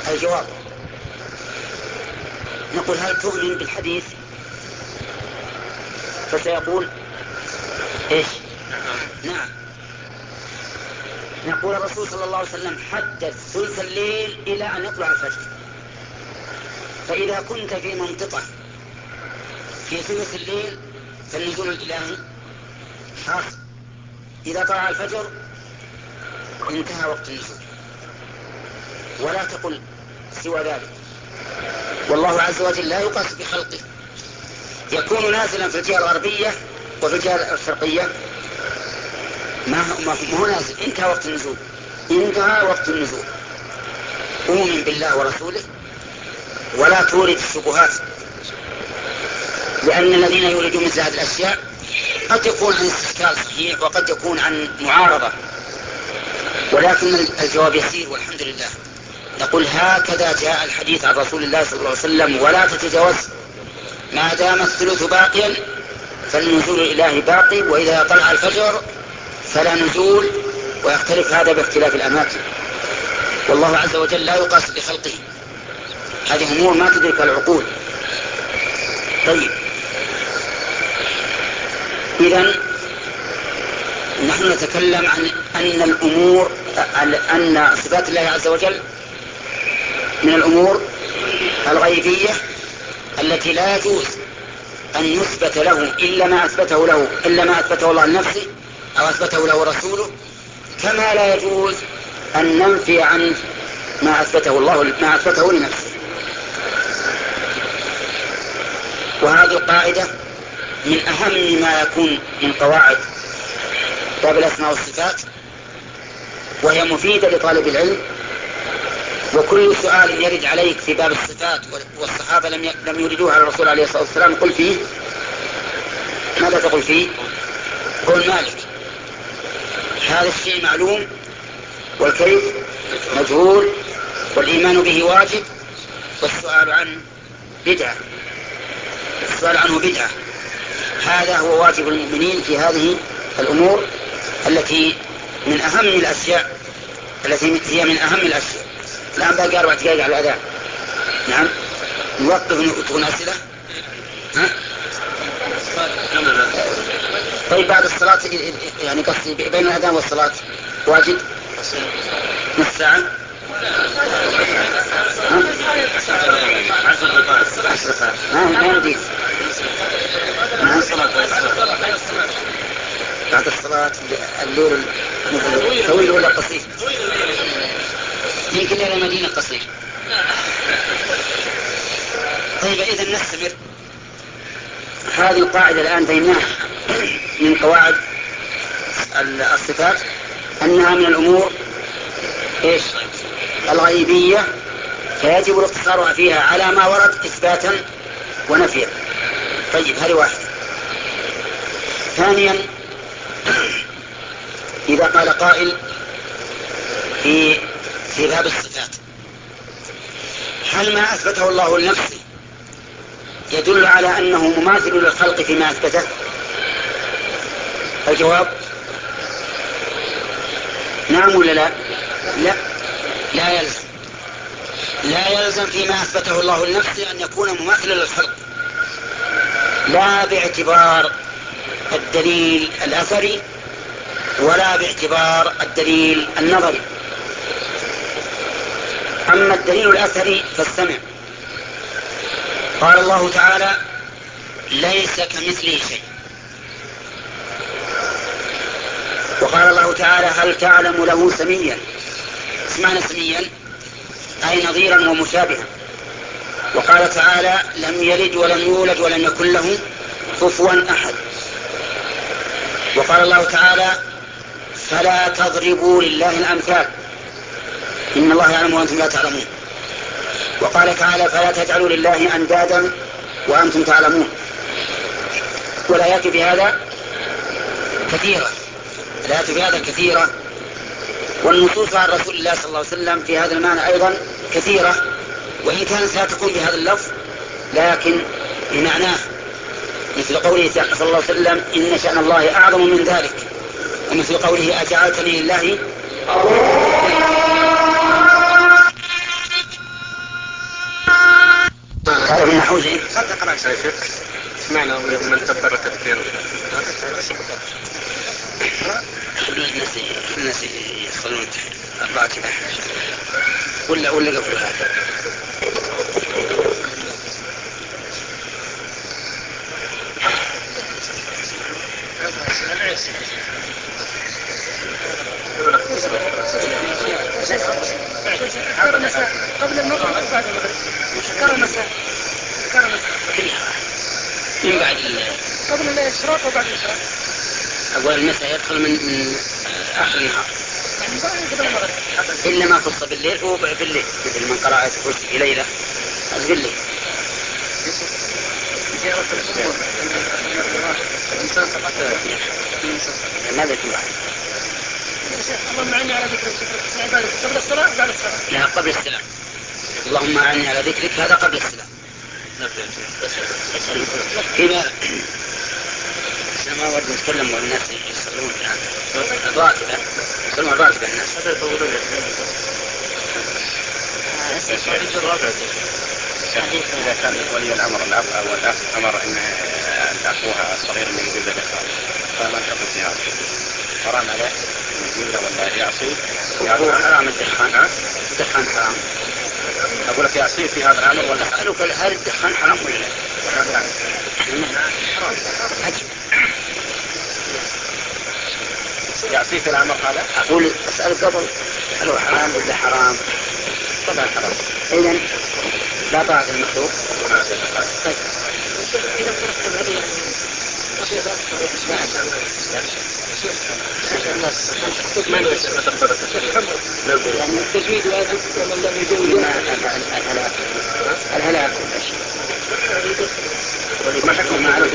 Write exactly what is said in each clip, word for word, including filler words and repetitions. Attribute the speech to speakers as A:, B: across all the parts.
A: الجواب: نقول هل تؤمن بالحديث؟ فسيقول إيش؟ نعم. نقول الرسول صلى الله عليه وسلم حدد ثلث الليل إلى أن يطلع الفجر، فإذا كنت في منطقة في ثلث الليل فالنزول الإلهي حاصل، إذا طلع الفجر انتهى وقت النزول، ولا تقل سوى ذلك. والله عز وجل لا يقاس بخلقه، يكون نازلا في الجهة الغربية وفي الجهة الشرقية ما هو نازل، انتهى وقت النزول، انتهى وقت النزول. أؤمن بالله ورسوله ولا تورد الشبهات، لأن الذين يريدون مثل هذه الأشياء قد يكون عن استشكال صحيح وقد يكون عن معارضة، ولكن الجواب يسير والحمد لله. نقول هكذا جاء الحديث عن رسول الله صلى الله عليه وسلم، ولا تتجاوز ما دام الثلث باقيا فالنزول الإلهي باقي، وإذا طلع الفجر فلا نزول، ويختلف هذا باختلاف الأماكن. والله عز وجل لا يقاس بخلقه، هذه أمور ما تدرك العقول. طيب، إذن نحن نتكلم عن أن الأمور أن صفات الله عز وجل من الأمور الغيبية التي لا يجوز أن يثبت له إلا ما أثبته له إلا ما أثبته الله لنفسه أو أثبته له رسوله، كما لا يجوز أن ننفي عنه ما أثبته الله ما أثبته لنفسه. وهذه القاعدة من أهم ما يكون من قواعد باب الأسماء والصفات، وهي مفيدة لطالب العلم. وكل سؤال يرد عليك في باب الصفات والصحابة لم لم يردوها على الرسول عليه الصلاة والسلام قل فيه ماذا تقول فيه؟ قل مالك. هذا الشيء معلوم والكيف مجهول، والإيمان به واجب، والسؤال عنه بدعة السؤال عنه بدعة. هذا هو واجب المؤمنين في هذه الأمور التي من أهم الأشياء التي هي من أهم الأشياء. الآن باقي أربع دقائق على الأذان. نعم، نوقف وتكون أسئلة. ها؟ طيب بعد الصلاة يعني قصدي بين الأذان والصلاة واجب نصف ساعة. ها؟ ما يمدي بعد الصلاة الليل طويل ولا قصير؟ يمكن إلى مدينة قصير. طيب إذن نستمر. هذه القاعدة الآن بيناها من قواعد الصفات أنها من الأمور إيش؟ الغيبية، فيجب الاقتصار فيها على ما ورد إثباتا ونفيا. طيب هذه واحدة. ثانيا، إذا قال قائل في في باب الصفات هل ما أثبته الله لنفسه يدل على أنه مماثل للخلق فيما أثبته؟ الجواب نعم ولا لا؟ لا، لا يلزم لا يلزم فيما أثبته الله لنفسه أن يكون مماثلا للخلق، لا باعتبار الدليل الأثري ولا باعتبار الدليل النظري. أما الدليل الأثري فاستمع. قال الله تعالى ليس كمثله شيء، وقال الله تعالى هل تعلم له سميا. اسمعنا سميا أي نظيرا ومشابها. وقال تعالى لم يلد ولم يولد ولم يكن له كفوا أحد. وقال الله تعالى فلا تضربوا لله الأمثال إن الله يعلم وأنتم لا تعلمون. وقال تعالى فلا تجعلوا لله أندادا وأنتم تعلمون. والآيات في هذا كثيرة الآيات في هذا كثيرة والنصوص عن رسول الله صلى الله عليه وسلم في هذا المعنى أيضا كثيرة، وإن كانت لا تكون بهذا اللفظ لكن بمعناه، مثل قوله صلى الله عليه وسلم إن شأن الله أعظم من ذلك، ومثل قوله أجعلتني لله
B: هذا قرأ شيء معنى من كبر تكبير
A: الناس الناس يصلون الراتبة ولا ولا قبل هذا
C: قبل المغرب أو بعد المغرب كرة مساء كرة مساء
A: من بعد
C: قبل الإشراق وبعد الإشراق.
A: أول المساء يدخل من, من آخر النهار إلا ما خص بالليل هو بالليل مثل من قرأ آية الكرسي ليلة هذا بالليل. ماذا يكون بعد؟
C: اللهم أعني على ذكرك قبل الصلاة بعد الصلاة.
A: لا قبل السلام. اللهم أعني على ذكرك هذا قبل السلام. إذا ما ود نتكلم والناس يصلون الراتبة يصلون الراتبة الناس.
B: إذا كان ولي الأمر الأب أو الأخ أمر أن أخوها الصغير من يجوز الإخوان فما تقول في هذا حرام عليه يجوز ولا يعصي؟
A: هو حرام الدخان. الدخان حرام.
B: أقول لك يعصي في هذا الأمر ولا
A: أسألك هل الدخان حرام ولا لا؟
B: حرام. يعصي في الأمر هذا؟
A: أقول أسألك قبل هل هو حرام ولا حرام؟
B: طبعا حرام.
A: إذن لا طاعة المخلوق. طيب. يعني التجويد واجب ومن لم يجوز الهلاك الهلاك ما حكم معروف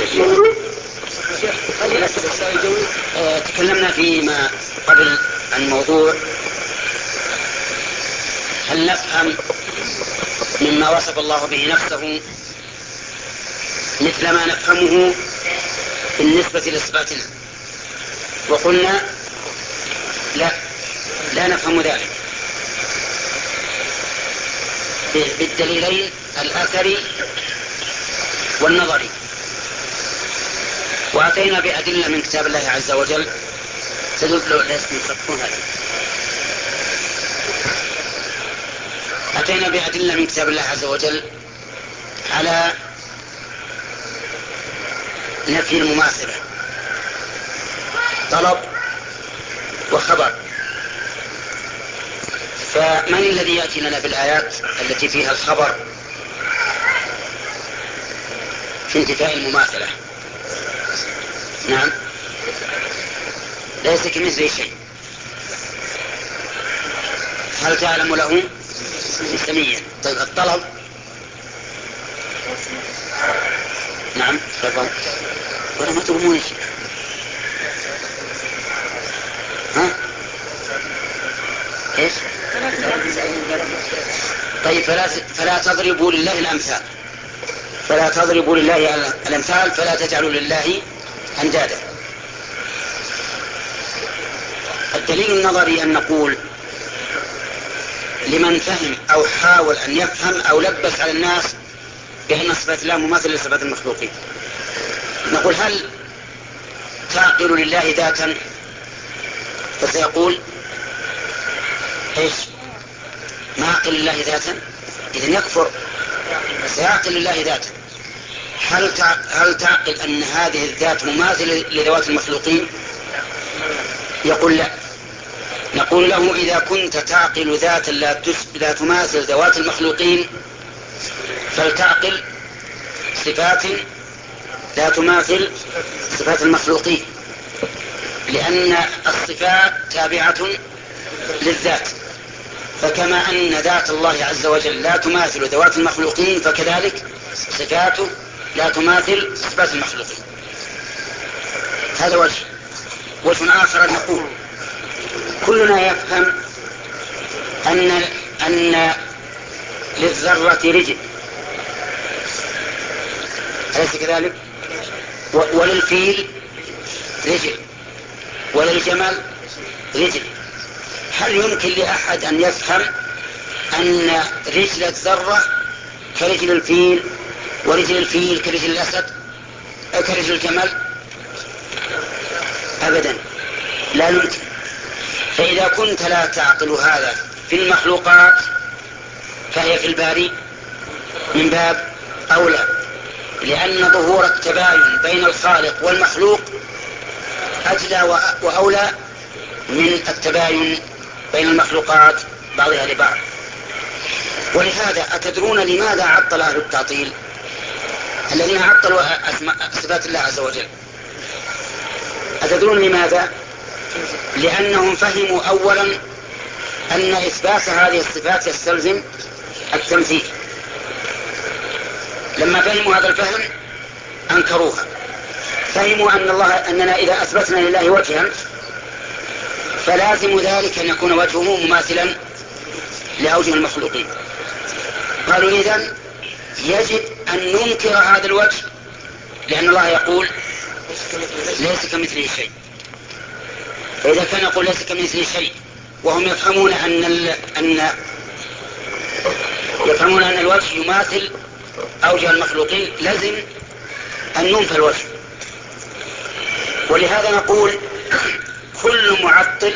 A: تكلمنا فيما قبل عن موضوع هل نفهم مما وصف الله به نفسه مثل ما نفهمه بالنسبة لصفاتنا وقلنا لا لا نفهم ذلك بالدليلين الأثري والنظري وأتينا بأدلة من كتاب الله عز وجل تدل هذه أتينا بأدلة من كتاب الله عز وجل على نفي المماثلة طلب وخبر. فمن الذي يأتي لنا بالآيات التي فيها الخبر في انتفاء المماثلة؟ نعم ليس كمثله شيء. هل تعلم له سميا؟ طيب الطلب نعم تفضل ولا ما تقومون شيء ها ايش؟ طيب فلا فلا تضربوا لله الامثال فلا تضربوا لله الامثال فلا تجعلوا لله اندادا. الدليل النظري ان نقول لمن فهم او حاول ان يفهم او لبس على الناس بان صفات الله مماثله لصفات المخلوقين نقول هل تعقل لله ذاتا؟ فسيقول ايش؟ ما عقل لله ذاتا اذن يكفر. سيعقل لله ذاتا. هل هل تعقل ان هذه الذات مماثله لذوات المخلوقين؟ يقول لا. نقول له إذا كنت تعقل ذاتا لا, لا تماثل ذوات المخلوقين فلتعقل صفات لا تماثل صفات المخلوقين لأن الصفات تابعة للذات. فكما أن ذات الله عز وجل لا تماثل ذوات المخلوقين فكذلك صفاته لا تماثل صفات المخلوقين. هذا وجه. وجه آخر نقول كلنا يفهم أن أن للذرة رجل أليس كذلك؟ وللفيل رجل وللجمل رجل. هل يمكن لأحد أن يفهم أن رجل الذرة كرجل الفيل ورجل الفيل كرجل الأسد كرجل الجمل؟ أبدا، لا يمكن. فإذا كنت لا تعقل هذا في المخلوقات فهي في الباري من باب أولى، لأن ظهور التباين بين الخالق والمخلوق أجلى وأولى من التباين بين المخلوقات بعضها لبعض. ولهذا أتدرون لماذا عطل أهل التعطيل الذين عطلوا صفات الله عز وجل؟ أتدرون لماذا؟ لأنهم فهموا أولا أن إثبات هذه الصفات يستلزم التمثيل. لما فهموا هذا الفهم أنكروها. فهموا أن الله أننا إذا أثبتنا لله وجها فلازم ذلك أن يكون وجهه مماثلا لأوجه المخلوقين. قالوا إذن يجب أن ننكر هذا الوجه، لأن الله يقول ليس كمثله شيء. فإذا كان يقول ليس كمثله شيء وهم يفهمون أن ال... أن يفهمون أن الوجه يماثل أوجه المخلوقين، لازم أن ننفى الوجه. ولهذا نقول كل معطل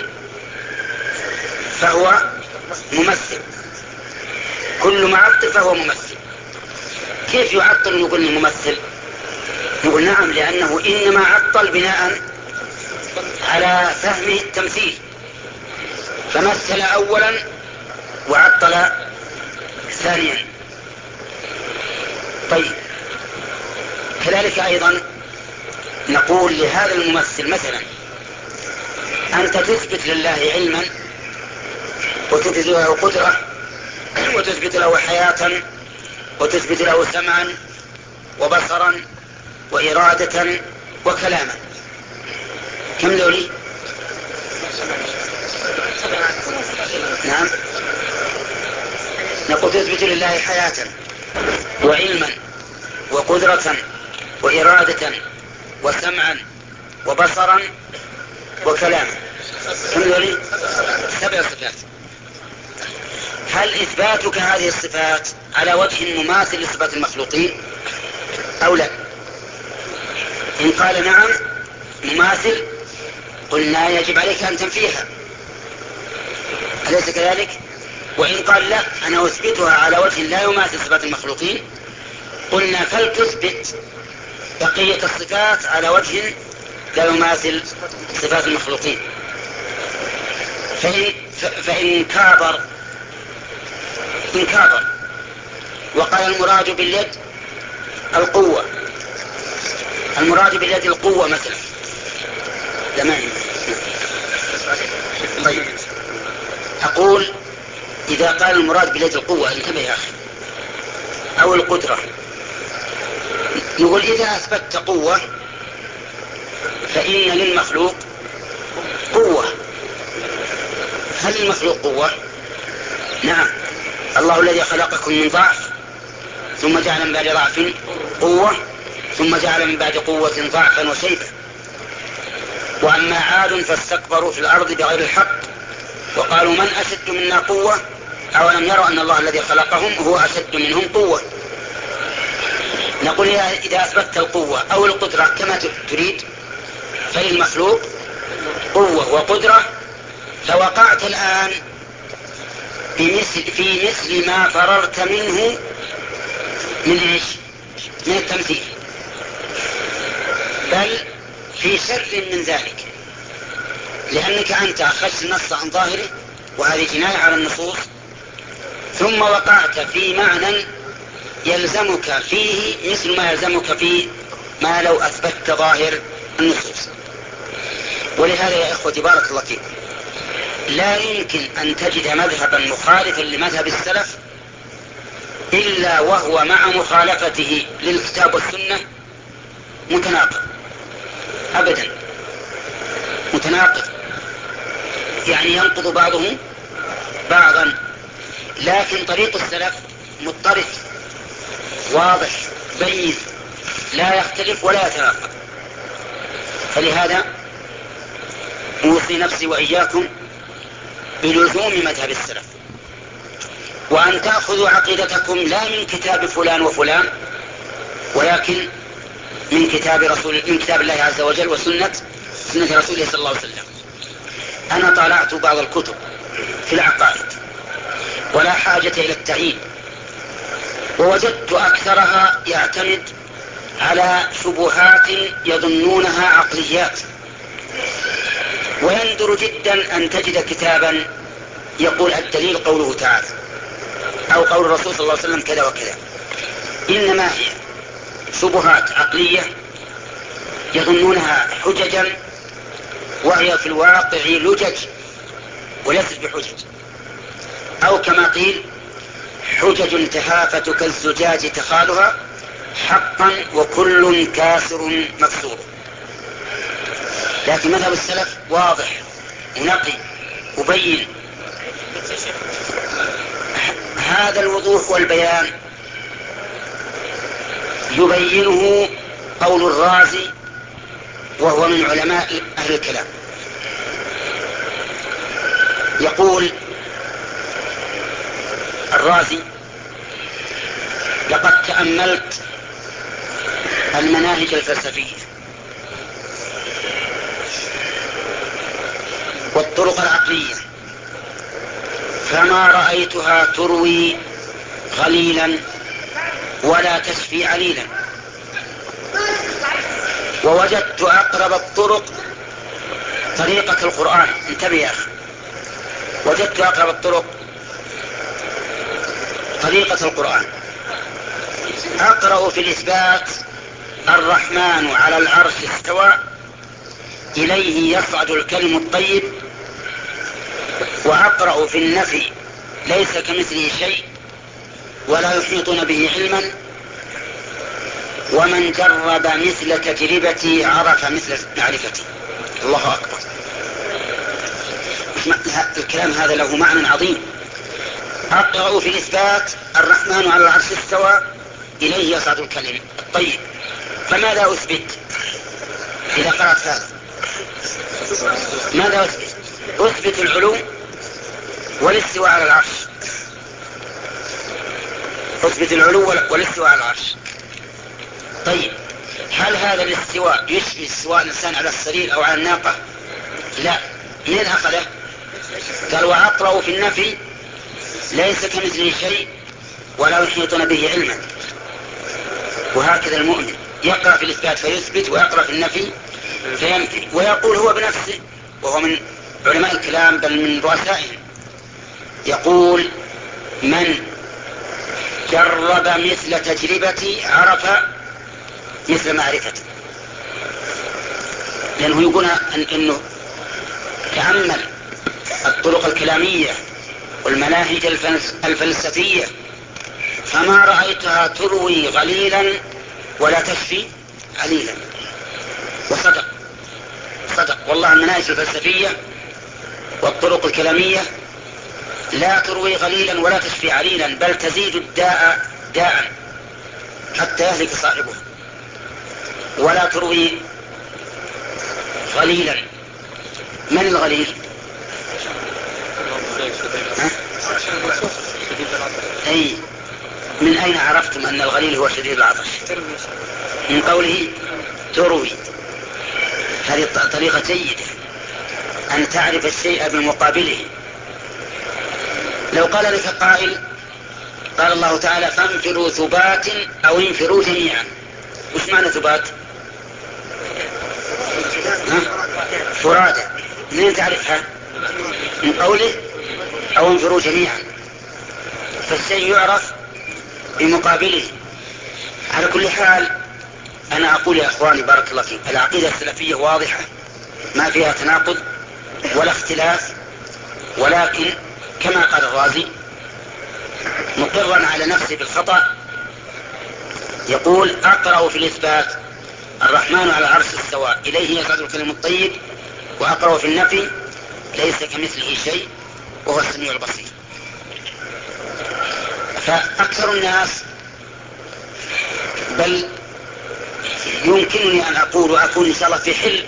A: فهو ممثل، كل معطل فهو ممثل. كيف يعطل ونقول انه ممثل؟ نقول نعم، لأنه إنما عطل بناء على فهم التمثيل، فمثل أولا وعطل ثانيا. طيب كذلك أيضا نقول لهذا الممثل مثلا أنت تثبت لله علما وتثبت له قدرة وتثبت له حياة وتثبت له سمعا وبصرا وإرادة وكلاما. كم ذولي؟ نعم، نقول تثبت لله حياة وعلما وقدرة وإرادة وسمعا وبصرا وكلاما. كم ذولي؟ سبع صفات. هل إثباتك هذه الصفات على وجه مماثل لصفات المخلوقين أو لا؟ إن قال نعم مماثل قلنا يجب عليك أن تنفيها، أليس كذلك؟ وإن قال لا أنا أثبتها على وجه لا يماثل صفات المخلوقين قلنا فلتثبت بقية الصفات على وجه لا يماثل صفات المخلوقين. فإن, فإن كابر إن كابر وقال المراد باليد القوة، المراد باليد القوة مثلا، تمام. طيب أقول إذا قال المراد باليد القوة انتبه يا أخي أو القدرة، نقول إذا أثبتت قوة فإن للمخلوق قوة. هل المخلوق قوة؟ نعم، الله الذي خلقكم من ضعف ثم جعل من بعد ضعف قوة ثم جعل من بعد قوة ضعفا وشيبا. وأما عاد فاستكبروا في الأرض بغير الحق وقالوا من أشد منا قوة أولم يروا أن الله الذي خلقهم هو أشد منهم قوة. نقول إذا أثبتت القوة أو القدرة كما تريد فللمخلوق قوة وقدرة، فوقعت الآن بمثل في مثل ما فررت منه من إيش؟ من التمثيل، بل في شر من ذلك، لأنك أنت أخذت النص عن ظاهره وهذه جناية على النصوص، ثم وقعت في معنى يلزمك فيه مثل ما يلزمك فيه ما لو أثبتت ظاهر النصوص. ولهذا يا إخوتي بارك الله فيكم لا يمكن أن تجد مذهبا مخالفا لمذهب السلف إلا وهو مع مخالفته للكتاب والسنة متناقض، أبدا متناقض، يعني ينقض بعضه بعضا. لكن طريق السلف مضطرد واضح بين لا يختلف ولا يتناقض. فلهذا أوصي نفسي وإياكم بلزوم مذهب السلف، وأن تأخذوا عقيدتكم لا من كتاب فلان وفلان ولكن من كتاب رسول من كتاب الله عز وجل وسنة سنة رسوله صلى الله عليه وسلم. أنا طالعت بعض الكتب في العقائد ولا حاجة إلى التعيين، ووجدت أكثرها يعتمد على شبهات يظنونها عقليات، ويندر جدا أن تجد كتابا يقول الدليل قوله تعالى أو قول الرسول صلى الله عليه وسلم كذا وكذا، إنما هي شبهات عقلية يظنونها حججا وهي في الواقع لجج وليست بحجج، أو كما قيل حجج تهافت كالزجاج تخالها حقا وكل كاسر مكسور. لكن مذهب السلف واضح ونقي وبين. هذا الوضوح والبيان يبينه قول الرازي وهو من علماء أهل الكلام، يقول الرازي: لقد تأملت المناهج الفلسفية والطرق العقلية فما رأيتها تروي غليلا ولا تشفي عليلا، ووجدت أقرب الطرق طريقة القرآن. انتبه يا أخي، وجدت أقرب الطرق طريقة القرآن. أقرأ في الإثبات الرحمن على العرش استوى إليه يصعد الكلم الطيب، وأقرأ في النفي ليس كمثله شيء ولا يحيطون به علما، ومن جرب مثل تجربتي عرف مثل معرفتي. الله أكبر. الكلام هذا له معنى عظيم. أقرأ في الإثبات الرحمن على العرش استوى إليه يصعد الكلم الطيب، فماذا أثبت إذا قرأت هذا؟ ماذا أثبت؟ أثبت العلو والاستواء على العرش، أثبت العلو والاستواء على العرش. طيب، هل هذا الاستواء يشبه استواء الإنسان على السرير أو على الناقة؟ لا. من أخذه؟ قال: وأقرأ في النفي ليس كمثله شيء ولا يحيطون به علما. وهكذا المؤمن يقرأ في الإثبات فيثبت، ويقرأ في النفي فينفي، ويقول هو بنفسه، وهو من علماء الكلام بل من رؤسائهم، يقول: من جرب مثل تجربتي عرف مثل معرفتي. لأنه يقول أن إنه تأمل الطرق الكلامية والمناهج الفلسفية فما رأيتها تروي غليلا ولا تشفي عليلا. وصدق صدق والله. المناهج الفلسفية والطرق الكلامية لا تروي غليلا ولا تشفي عليلا، بل تزيد الداء داء حتى يهلك صاحبه، ولا تروي غليلا. من الغليل؟ أي من أين عرفتم أن الغليل هو شديد العطش؟ من قوله تروي. هذه طريقة جيدة أن تعرف الشيء بمقابله. لو قال لك قائل: قال الله تعالى: فانفروا ثبات أو انفروا جميعا. وش معنى ثبات؟ فرادى. منين تعرفها؟ من قوله أو انفروا جميعا. فالشيء يعرف بمقابله. على كل حال، أنا أقول يا أخواني بارك الله فيكم، العقيدة السلفية واضحة ما فيها تناقض ولا اختلاف، ولكن كما قال الرازي مقرا على نفسه بالخطأ، يقول: أقرأ في الإثبات الرحمن على العرش استوى إليه يصعد الكلم الطيب، وأقرأ في النفي ليس كمثله شيء وهو السميع البصير. فأكثر الناس، بل يمكنني أن أقول وأكون إن شاء الله في حل،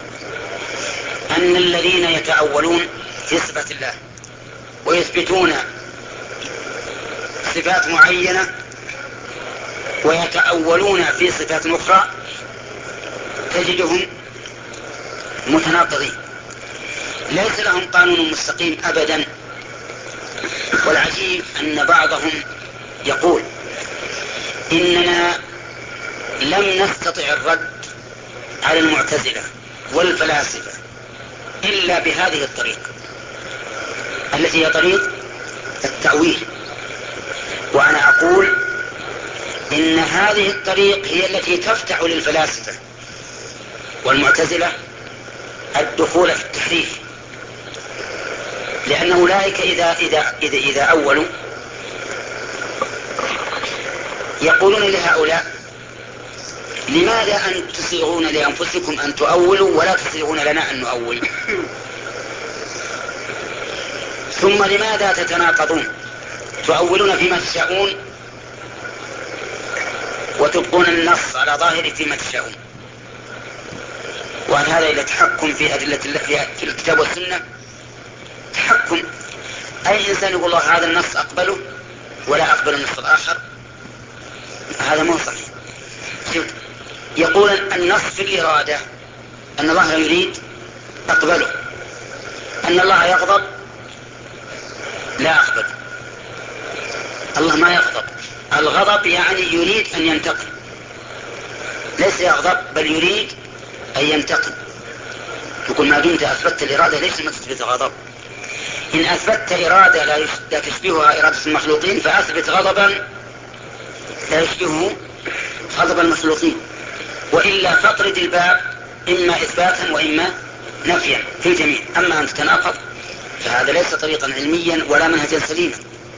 A: أن الذين يتأولون في صفة الله ويثبتون صفات معينة ويتأولون في صفات أخرى تجدهم متناقضين، ليس لهم قانون مستقيم أبدا. والعجيب أن بعضهم يقول إننا لم نستطع الرد على المعتزلة والفلاسفة إلا بهذه الطريقة التي هي طريق التأويل. وأنا أقول إن هذه الطريق هي التي تفتح للفلاسفة والمعتزلة الدخول في التحريف، لأن أولئك إذا, إذا, إذا, إذا أولوا يقولون لهؤلاء لماذا أن تصيغون لأنفسكم أن تؤولوا ولا تصيغون لنا أن نؤول؟ ثم لماذا تتناقضون؟ تؤولون فيما تشاءون وتبقون النص على ظاهره فيما تشاءون. وهل هذا إلى تحكم في أدلة الله في الكتاب والسنة؟ تحكم. أي إنسان يقول الله هذا النص أقبله ولا أقبل النص الآخر، هذا مو صحيح. يقول النص في الإرادة أن الله يريد أقبله، أن الله يغضب لا أقبل. الله ما يغضب، الغضب يعني يريد أن ينتقم، ليس يغضب بل يريد أن ينتقم. يقول ما دمت أثبتت الإرادة ليس ما تثبت الغضب. إن أثبتت إرادة لا تشبهها إرادة المخلوقين فأثبت غضبا لا يشبهه غضب المخلوقين، وإلا فاطرد الباب إما إثباتا وإما نفيا في الجميع. أما أن تتناقض فهذا ليس طريقا علميا ولا منهجا سليما.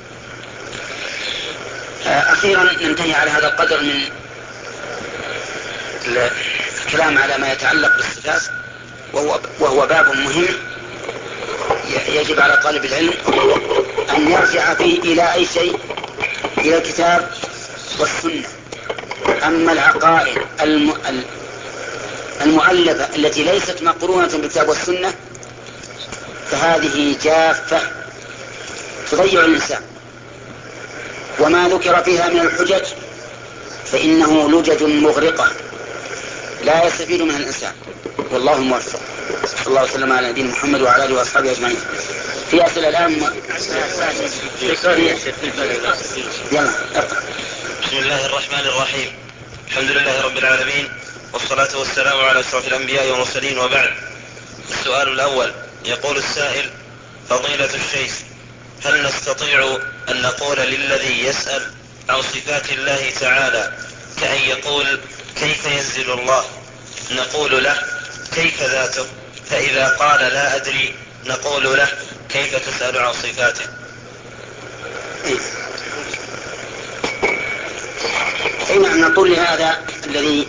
A: أخيرا ننتهي على هذا القدر من الكلام على ما يتعلق بالصفات، وهو, وهو باب مهم يجب على طالب العلم أن يرجع فيه إلى أي شيء، إلى الكتاب والسنة. أما العقائد المؤلفة التي ليست مقرونة بالكتاب والسنة فهذه جافة تضيع الإنسان، وما ذكر فيها من الحجج فإنه لجج مغرقة لا يستفيد منها الإنسان. والله موفق. صلى الله وسلم على نبينا محمد وعلى آله وأصحابه أجمعين. في أسئلة الآن م... يلا أقرأ.
D: بسم الله الرحمن الرحيم. الحمد لله رب العالمين، والصلاة والسلام على أشرف الأنبياء والمرسلين، وبعد. السؤال الأول، يقول السائل: فضيلة الشيخ، هل نستطيع أن نقول للذي يسأل عن صفات الله تعالى كأن يقول كيف ينزل الله نقول له كيف ذاته، فإذا قال لا أدري نقول له كيف تسأل عن صفاته؟
A: حين نقول لهذا الذي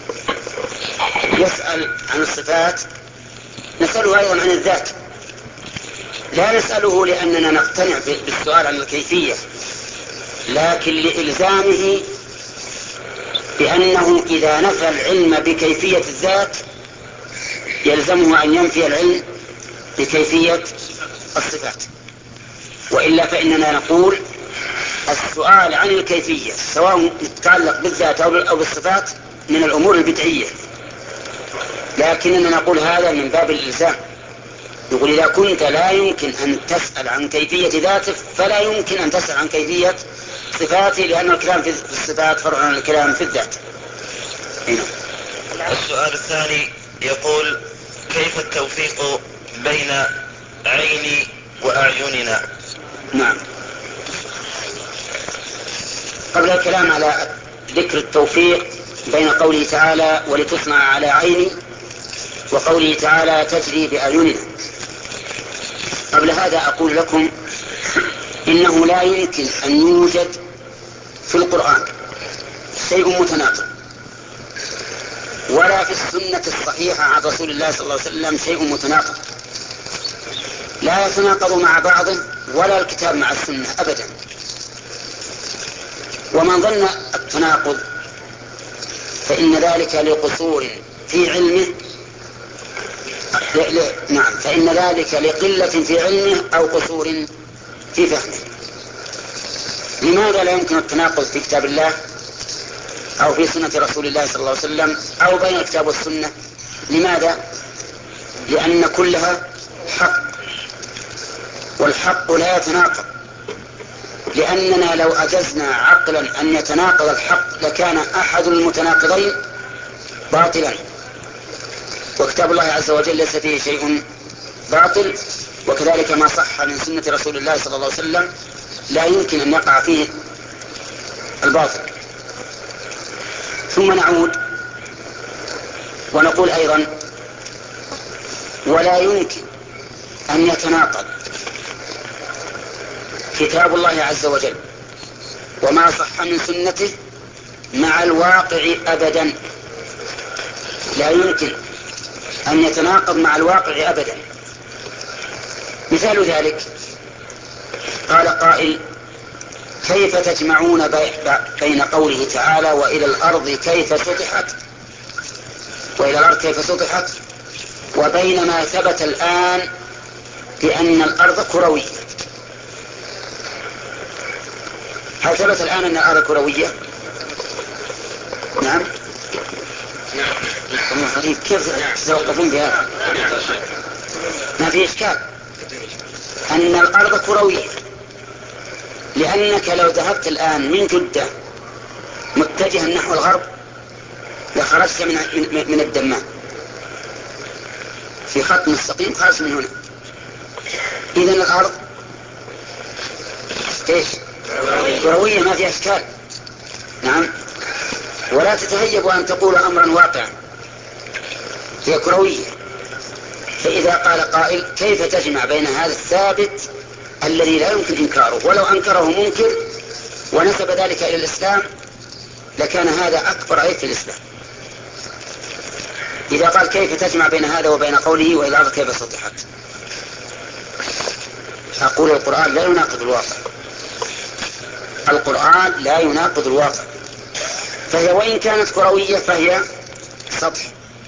A: يسأل عن الصفات نسأله أيضا عن الذات، لا نسأله لأننا نقتنع بالسؤال عن الكيفية، لكن لإلزامه بأنه إذا نفى العلم بكيفية الذات يلزمه أن ينفي العلم بكيفية الصفات. وإلا فإننا نقول السؤال عن الكيفية سواء يتعلق بالذات أو بالصفات من الأمور البدعية، لكننا نقول هذا من باب الإلزام. يقول إذا كنت لا يمكن أن تسأل عن كيفية ذاته فلا يمكن أن تسأل عن كيفية صفاته، لأن الكلام في الصفات فرع عن الكلام في الذات. هنا.
D: السؤال الثاني يقول: كيف التوفيق بين عيني وأعيننا؟
A: نعم. قبل الكلام على ذكر التوفيق بين قوله تعالى ولتصنع على عيني وقوله تعالى تجري بأعيننا، قبل هذا أقول لكم إنه لا يمكن أن يوجد في القرآن شيء متناقض، ولا في السنة الصحيحة عن رسول الله صلى الله عليه وسلم شيء متناقض، لا يتناقض مع بعضه ولا الكتاب مع السنة أبدا. ومن ظن التناقض فإن ذلك لقصور في علمه، ل... ل... نعم فإن ذلك لقلة في علمه أو قصور في فهمه. لماذا لا يمكن التناقض في كتاب الله أو في سنة رسول الله صلى الله عليه وسلم أو بين الكتاب والسنة. لماذا؟ لأن كلها حق، والحق لا يتناقض، لأننا لو أجزنا عقلا أن يتناقض الحق لكان أحد المتناقضين باطلا، وكتاب الله عز وجل ليس فيه شيء باطل، وكذلك ما صح من سنة رسول الله صلى الله عليه وسلم لا يمكن أن يقع فيه الباطل. ثم نعود ونقول أيضا ولا يمكن أن يتناقض كتاب الله عز وجل وما صح من سنته مع الواقع أبدا، لا يمكن أن يتناقض مع الواقع أبدا. مثال ذلك قال قائل كيف تجمعون بين قوله تعالى وإلى الأرض كيف سطحت وإلى الأرض كيف سطحت وبين ما ثبت الآن بأن الأرض كروية؟ هل ثبت الآن أن الأرض كروية؟ نعم. كيف تتوقفون بهذا؟ ما في إشكال أن الأرض كروية، لأنك لو ذهبت الآن من جدة متجها نحو الغرب لخرجت من, من, من الدمام في خط مستقيم خارج من هنا. إذن الأرض إيش؟ كروية، ما في إشكال. نعم. ولا تتهيب أن تقول أمرا واقعا، هي كروية. فإذا قال قائل كيف تجمع بين هذا الثابت الذي لا يمكن إنكاره، ولو أنكره منكر ونسب ذلك إلى الإسلام لكان هذا أكبر عيب في الإسلام. إذا قال كيف تجمع بين هذا وبين قوله وإلى الأرض كيف سطحت، أقول القرآن لا يناقض الواقع، القرآن لا يناقض الواقع. فهي وإن كانت كروية فهي سطح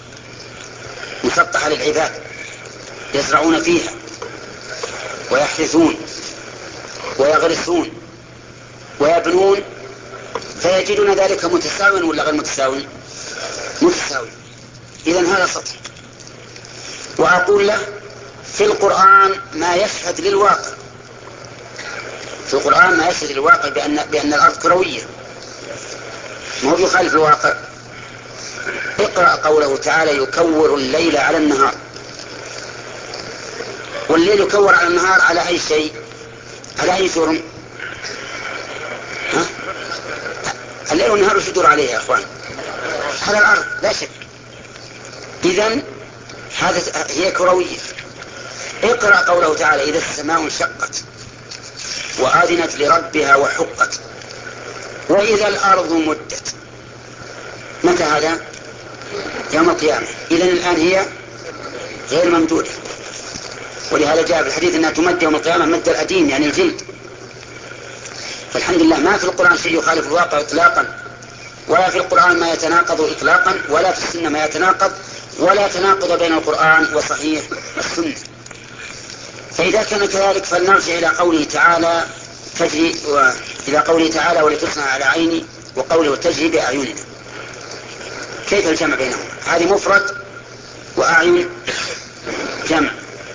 A: مسطحة للعباد يزرعون فيها ويحرثون ويغرسون ويبنون، فيجدون ذلك متساوٍ ولا غير متساوٍ؟ متساوٍ. إذن هذا سطح. وأقول له في القرآن ما يشهد للواقع، في القرآن ما يشهد للواقع بأن, بأن الأرض كروية، ما هو يخالف الواقع. اقرأ قوله تعالى يكور الليل على النهار، والليل يكور على النهار على أي شيء؟ على أي جرم؟ ها؟ الليل والنهار وش يدور عليه يا أخوان؟ على الأرض لا شك. إذن هذا هي كروية. اقرأ قوله تعالى إذا السماء انشقت وآذنت لربها وحقت وإذا الأرض مدت. متى هذا؟ يوم القيامة. إذن الآن هي غير ممدودة، ولهذا جاء في الحديث أنها تمد يوم القيامة مد الأديم يعني الجلد. فالحمد لله ما في القرآن شيء يخالف الواقع إطلاقا، ولا في القرآن ما يتناقض إطلاقا، ولا في السنة ما يتناقض، ولا تناقض بين القرآن وصحيح السنة. فإذا كان كذلك فلنرجع إلى قوله تعالى تجري، وإلى قوله تعالى ولتصنع على عيني، وقوله تجري بأعيننا. كيف الجمع بينهم؟ هذه مفرد وأعين جمع.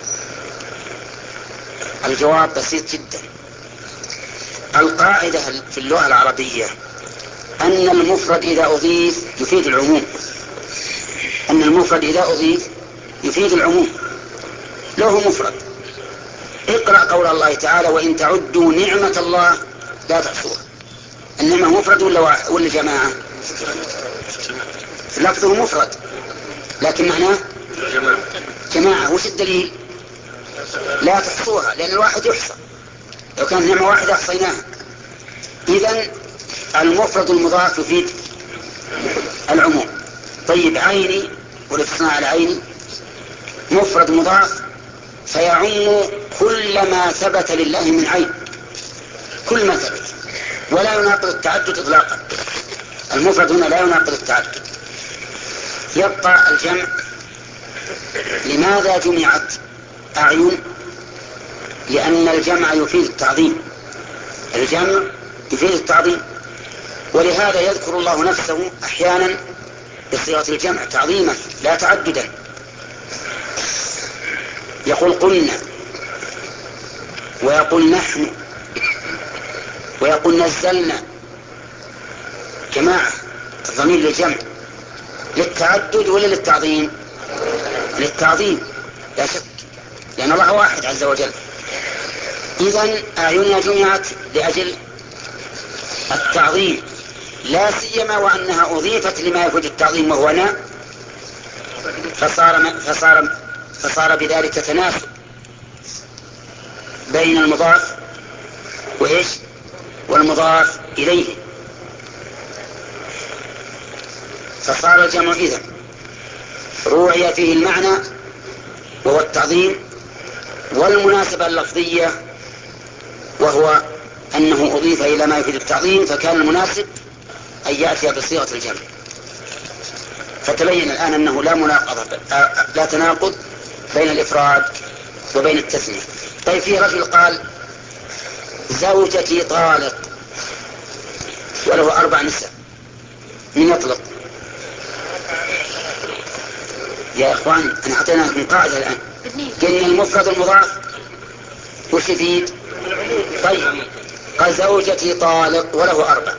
A: الجواب بسيط جدا. القاعدة في اللغة العربية أن المفرد إذا أضيف يفيد العموم، أن المفرد إذا أضيف يفيد العموم. له مفرد. اقرأ قول الله تعالى وإن تعدوا نعمة الله لا تحصوها. النعمة مفرد ولا ولا جماعة؟ لفظه مفرد لكن معناه جماعة. وش الدليل؟ لا تحصوها، لأن الواحد يحصى، لو كانت نعمة واحدة أحصيناها. إذن المفرد المضاف يفيد العموم. طيب عيني ولتصنع على عيني مفرد مضاف فيعم كل ما ثبت لله من عين، كل ما ثبت، ولا يناقض التعدد إطلاقا. المفرد هنا لا يناقض التعدد. يبقى الجمع. لماذا جمعت أعين؟ لأن الجمع يفيد التعظيم، الجمع يفيد التعظيم. ولهذا يذكر الله نفسه أحيانا بصيغة الجمع تعظيما لا تعددا، يقول قلنا، ويقول نحن، ويقول نزلنا، جماعة الضمير للجمع للتعدد ولا للتعظيم؟ للتعظيم لا شك، لأن الله واحد عز وجل. إذن أعيننا جمعت لأجل التعظيم، لا سيما وأنها أضيفت لما يفيد التعظيم وهو نا، فصار, فصار, فصار بذلك تناسب بين المضاف وإيش والمضاف إليه، فصار الجمع إذن روعي فيه المعنى وهو التعظيم، والمناسبة اللفظية وهو أنه أضيف إلى ما يفيد التعظيم، فكان المناسب أن يأتي بصيغة الجمع. فتبين الآن أنه لا مناقضة لا تناقض بين الإفراد وبين التثنية. طيب في رجل قال زوجتي طالق وله أربع نساء، من يطلق؟ يا إخوان أنا أعطيناكم قاعدة الآن، قلنا المفرد المضاف وش يفيد؟ طيب قال زوجتي طالق وله أربع،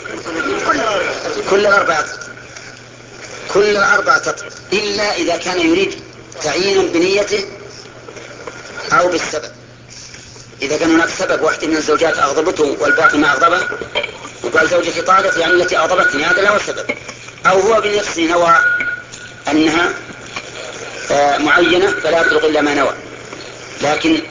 A: كل الأربعة كل الأربعة تطلق إلا إذا كان يريد تعيينا بنيته أو بالسبب. إذا كان هناك سبب واحد من الزوجات أغضبته والباقي ما أغضبه وقال زوجتي طالق يعني التي أغضبتني، هذا لا هو السبب، أو هو بنفسه نوى أنها معينة فلا يطلق إلا ما نوى. لكن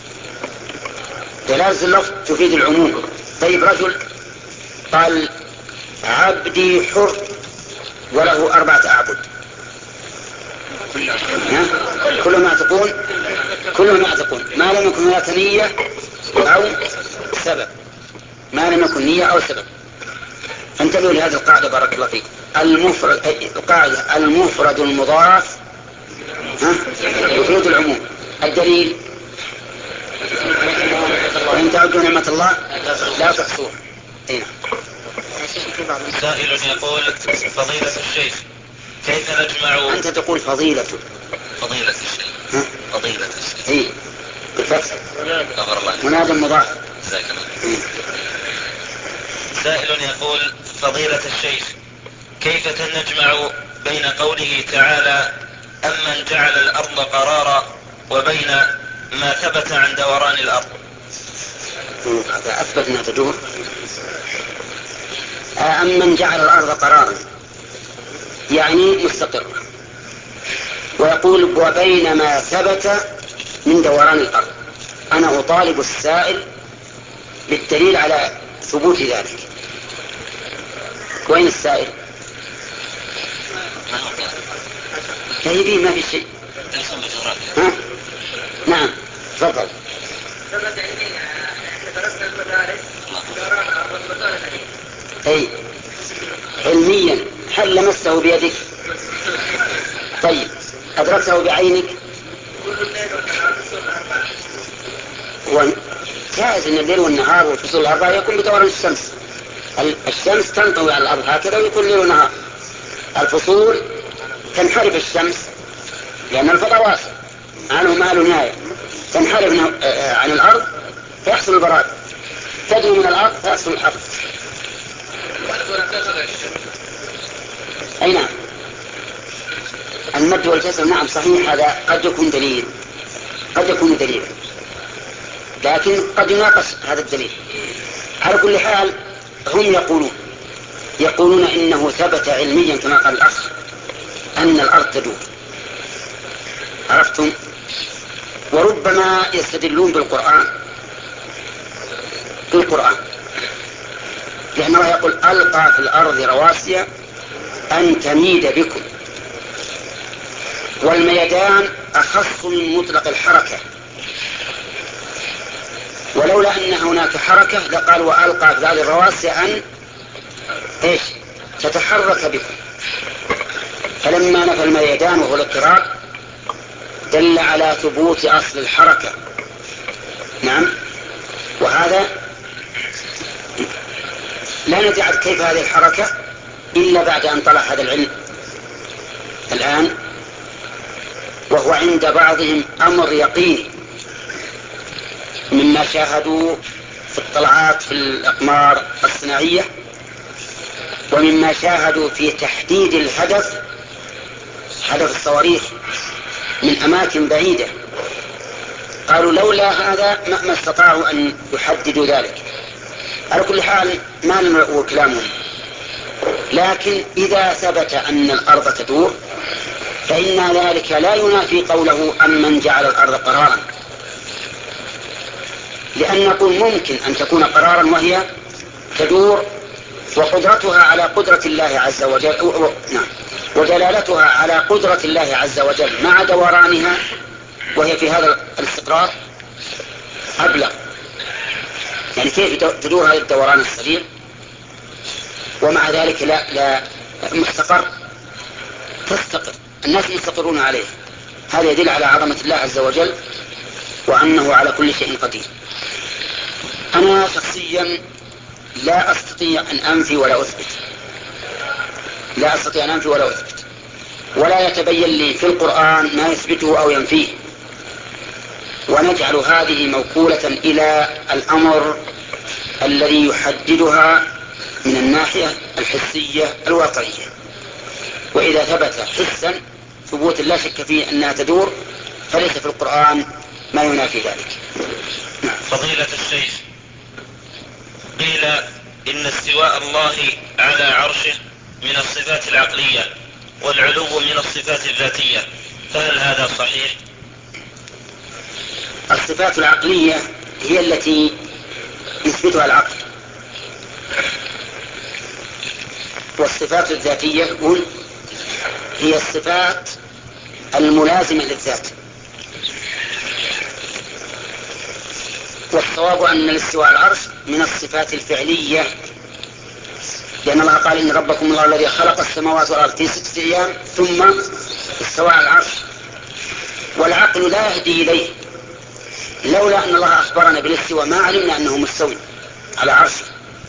A: دلالة اللفظ تفيد العموم. طيب رجل قال عبدي حر وله أربعة أعبد، كل ما تكون كل ما تكون ما لم يكن هناك نية أو سبب، ما لم يكن نية أو سبب. انتبهوا لهذه القاعدة بارك الله فيكم. المفرد القاعدة المفرد المضاف يفيد العموم. الدليل وإن تعدوا نعمة الله لا تحصوها.
D: سائل يقول فضيلة الشيخ كيف نجمع؟
A: أنت تقول فضيلة
D: فضيلة الشيخ ها؟ فضيلة الشيخ
A: إيه بالفتح منادى مضاف.
D: سائل يقول فضيلة الشيخ كيف نجمع بين قوله تعالى أمن جعل الأرض قرارا وبين ما ثبت عن دوران الأرض؟
A: هذا أثبت أنها تدور. أمن جعل الأرض قرارا يعني مستقر، ويقول وبين ما ثبت من دوران الأرض. أنا أطالب السائل بالدليل على ثبوت ذلك. وين السائل؟ تهيبي ما في شيء. ها؟ نعم تفضل. أي علميا هل لمسته بيدك؟ طيب أدركته بعينك؟ جائز أن الليل والنهار والفصول الأربعة يكون بدوران الشمس. الشمس تنطوي على الأرض هكذا ويكون ليل ونهار. الفصول تنحرف الشمس لأن الفضاء واسع عنه ما له نهاية، تنحرف عن الأرض فيحصل البراد، تدنو من الأرض فيحصل الحر. أي نعم المد والكسر نعم صحيح، هذا قد يكون دليل قد يكون دليل لكن قد يناقش هذا الدليل. على كل حال هم يقولون يقولون إنه ثبت علميا كما قال الأخ أن الأرض تدور. عرفتم؟ وربما يستدلون بالقرآن بالقرآن لأنه يقول ألقى في الأرض رواسي أن تميد بكم، والميدان أخص من مطلق الحركة، ولولا أن هناك حركة لقال وألقى في هذه الرواسي أن إيش تتحرك بكم. فلما نفى الميدان وهو الاضطراب دل على ثبوت أصل الحركة. نعم وهذا لا ندري كيف هذه الحركة إلا بعد أن طلع هذا العلم الآن، وهو عند بعضهم أمر يقيني مما شاهدوا في الطلعات في الأقمار الصناعية، ومما شاهدوا في تحديد الهدف، هدف الصواريخ من أماكن بعيدة. قالوا لولا هذا ما استطاعوا أن يحددوا ذلك. على كل حال ما نملأ كلامهم، لكن إذا ثبت أن الأرض تدور فإن ذلك لا ينافي قوله أمن جعل الأرض قرارا، لأن نقول ممكن أن تكون قرارا وهي تدور، وقدرتها على قدرة الله عز وجل و... و... نعم. ودلالتها على قدرة الله عز وجل مع دورانها وهي في هذا الاستقرار أبلغ. يعني كيف تدور هذا الدوران السريع ومع ذلك لا لا مستقر، تستقر، الناس مستقرون عليه. هذا يدل على عظمة الله عز وجل وأنه على كل شيء قدير. أنا شخصيا لا أستطيع أن أنفي ولا أثبت، لا أستطيع أن أنفي ولا أثبت، ولا يتبين لي في القرآن ما يثبته أو ينفيه، ونجعل هذه موكولة إلى الأمر الذي يحددها من الناحية الحسية الواقعية. وإذا ثبت حسا ثبوت لا شك فيه أنها تدور، فليس في القرآن ما ينافي ذلك.
D: فضيلة الشيخ، قيل إن استواء الله على عرشه من الصفات العقلية والعلو من الصفات الذاتية، فهل هذا صحيح؟
A: الصفات العقلية هي التي يثبتها العقل، والصفات الذاتية هي الصفات الملازمة للذات. والصواب أن الاستواء على العرش من الصفات الفعلية، لأن الله قال إن ربكم الله الذي خلق السماوات والأرض في ستة أيام ثم استوى على العرش، والعقل لا يهدي إليه. لولا أن الله أخبرنا بالاستواء ما علمنا أنه مستوي على عرشه.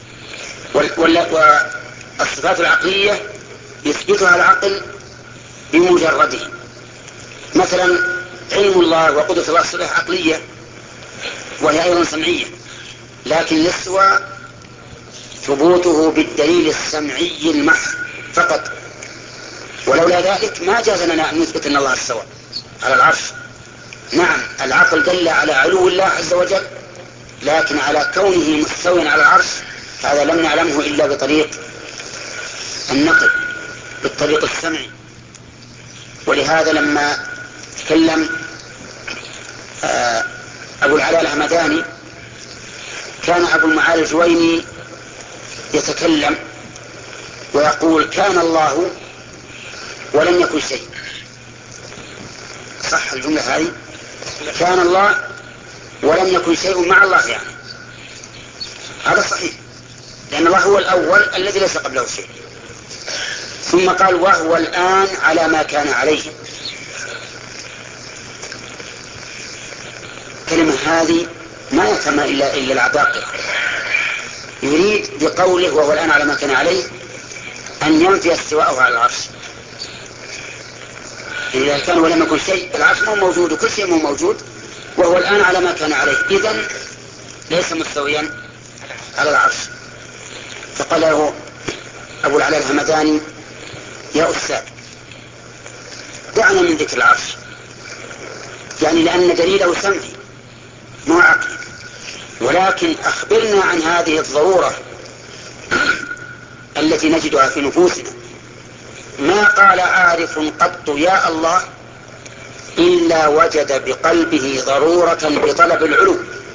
A: والصفات العقلية يثبتها العقل بمجرده. مثلا علم الله وقدرة الله صفة عقلية وهي أيضا سمعية، لكن الاستواء ثبوته بالدليل السمعي المحض فقط، ولولا ذلك ما جاز لنا أن نثبت أن الله استوى على العرش. نعم العقل دل على علو الله عز وجل، لكن على كونه مستوى على العرش هذا لم نعلمه إلا بطريق النقل، بالطريق السمعي. ولهذا لما تكلم أبو العلاء الهمداني كان أبو المعالي الجويني يتكلم ويقول كان الله ولم يكن شيء. صح الجملة هذه؟ كان الله ولم يكن شيء مع الله، يعني هذا صحيح، لأن الله هو الأول الذي ليس قبله شيء. ثم قال وهو الآن على ما كان عليه. كلمة هذه ما يفهم إلا, إلا العباقرة. يريد بقوله وهو الآن على ما كان عليه أن ينفي استواءه على العرش. إذا كان ولم يكن شيء، العرش مو موجود وكل شيء مو موجود، وهو الآن على ما كان عليه، إذن ليس مستويا على العرش. فقال له أبو العلاء الهمداني يا أستاذ دعنا من ذكر العرش، يعني لأن دليله سمعي مو عقلي، ولكن أخبرنا عن هذه الضرورة التي نجدها في نفوسنا. ما قال عارف قط يا الله إلا وجد بقلبه ضرورة بطلب العلو.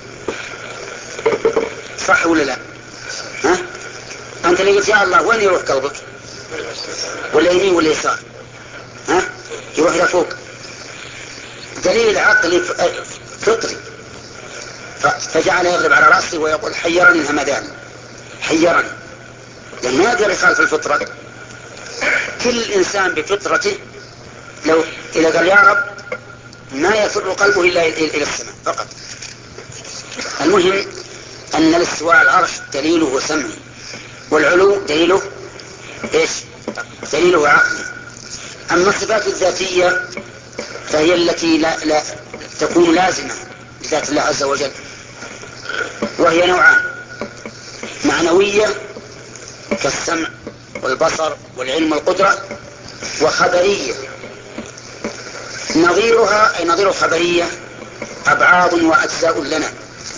A: صح ولا لا؟ ها؟ أنت اللي قلت يا الله وين يروح قلبك؟ ولا يمين ولا يسار؟ ها؟ يروح إلى فوق. دليل عقلي فطري. فجعل يضرب على رأسه ويقول حيرني الهمدان، حيرني، لأن ما يقدر يخالف الفطرة. كل إنسان بفطرته لو إذا قال يا رب ما يفر قلبه إلا إلى السماء فقط. المهم أن الاستواء على العرش دليله سمعي، والعلو دليله إيش؟ دليله عقلي. أما الصفات الذاتية فهي التي لا, لا تكون لازمة لذات الله عز وجل، وهي نوعان: معنوية كالسمع والبصر والعلم والقدرة، وخبرية. نظيرها أي نظير الخبرية أبعاض وأجزاء لنا،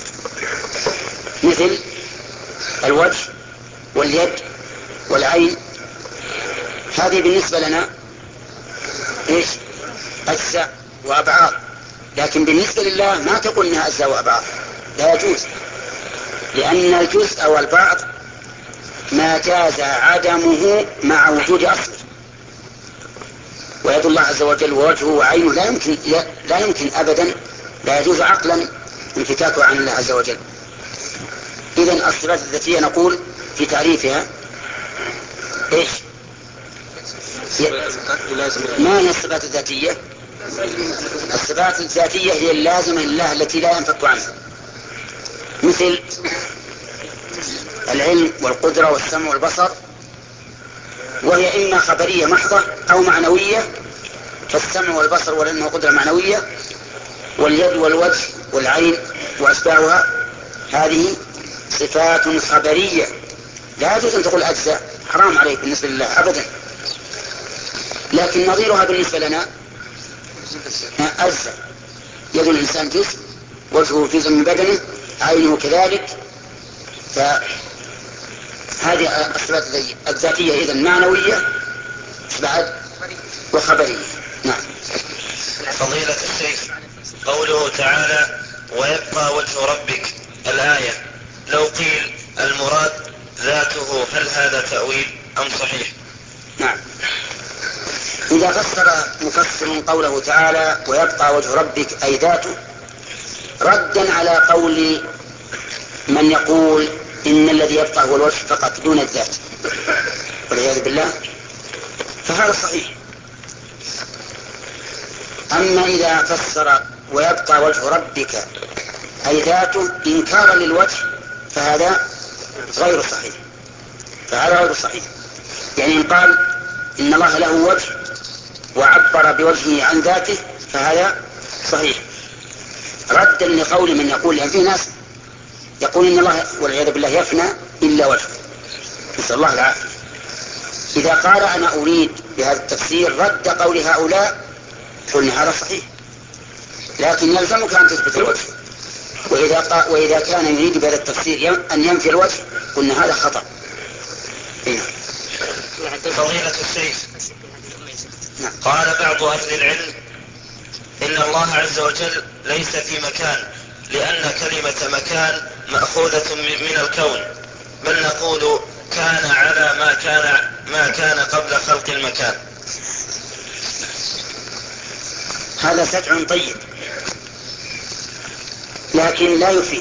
A: مثل الوجه واليد والعين. هذه بالنسبة لنا إيش؟ أجزاء وأبعاض، لكن بالنسبة لله ما تقول إنها أجزاء وأبعاض، لا يجوز، لأن الجزء والبعض ما جاز عدمه مع وجود أصله. ويد الله عز وجل ووجهه وعينه لا يمكن لا يمكن أبدا، لا يجوز عقلا انفكاكه عن الله عز وجل. إذن الصفات الذاتية نقول في تعريفها إيش؟ ما هي الصفات الذاتية؟ الصفات الذاتية هي اللازمة لله التي لا ينفك عنها، مثل العلم والقدرة والسمع والبصر، وهي إما خبرية محضة أو معنوية كالسمع والبصر والعلم والقدرة معنوية، واليد والوجه والعين وأشباهها هذه صفات خبرية لا يجوز أن تقول أجزاء، حرام عليك بالنسبة لله أبدا. لكن نظيرها بالنسبة لنا أجزاء: يد الإنسان جزء، وجهه جزء من بدنه، عينه كذلك. فهذه الصفات الذاتية إذن معنوية بعد وخبرية. نعم.
D: فضيلة الشيخ، قوله تعالى ويبقى وجه ربك الآية، لو قيل المراد ذاته هل هذا تأويل أم صحيح؟
A: نعم. إذا فسر مفسر قوله تعالى ويبقى وجه ربك أي ذاته ردا على قول من يقول إن الذي يبقى هو الوجه فقط دون الذات والعياذ بالله، فهذا صحيح. أما إذا فسر ويبقى وجه ربك أي ذاته إنكارا للوجه فهذا غير صحيح، فهذا غير صحيح. يعني إن قال إن الله له وجه وعبر بوجهه عن ذاته فهذا صحيح، ردا لقول من يقول، لأن في ناس يقول إن الله والعياذ بالله يفنى إلا وجهه، نسأل الله العافية. إذا قال أنا أريد بهذا التفسير رد قول هؤلاء قلنا هذا صحيح، لكن يلزمك أن تثبت الوجه. وإذا, وإذا كان يريد بهذا التفسير أن ينفي الوجه قلنا هذا خطأ.
D: فضيلة الشيخ، قال بعض أهل العلم إن الله عز وجل ليس في مكان، لأن كلمة مكان مأخوذة من الكون، بل نقول كان على ما كان ما كان قبل خلق المكان.
A: هذا سجع طيب لكن لا يفيد.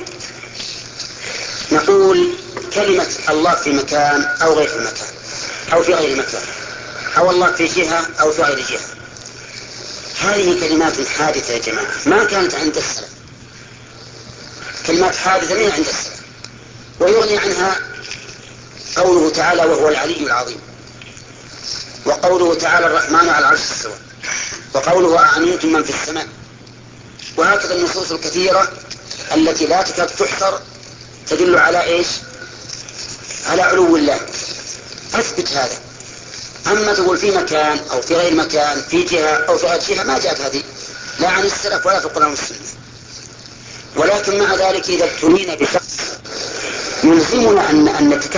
A: نقول كلمة الله في مكان أو غير في مكان أو في غير مكان، أو الله في جهة أو في غير جهة، هذه كلمات حادثة يا جماعة، ما كانت عند السلف، كلمات حادثة من عند السلف. ويغني عنها قوله تعالى وهو العلي العظيم، وقوله تعالى الرحمن على العرش استوى، وقوله أأمنتم من في السماء، وهكذا النصوص الكثيرة التي لا تكاد تحصر تدل على إيش؟ على علو الله. أثبت هذا. أما تقول في مكان أو في غير مكان، في جهة أو في غير جهة، ما جاءت هذه لا عن السلف ولا في القرآن والسنة. ولكن مع ذلك إذا ابتلينا بشخص يلزمنا أن, أن نتكلم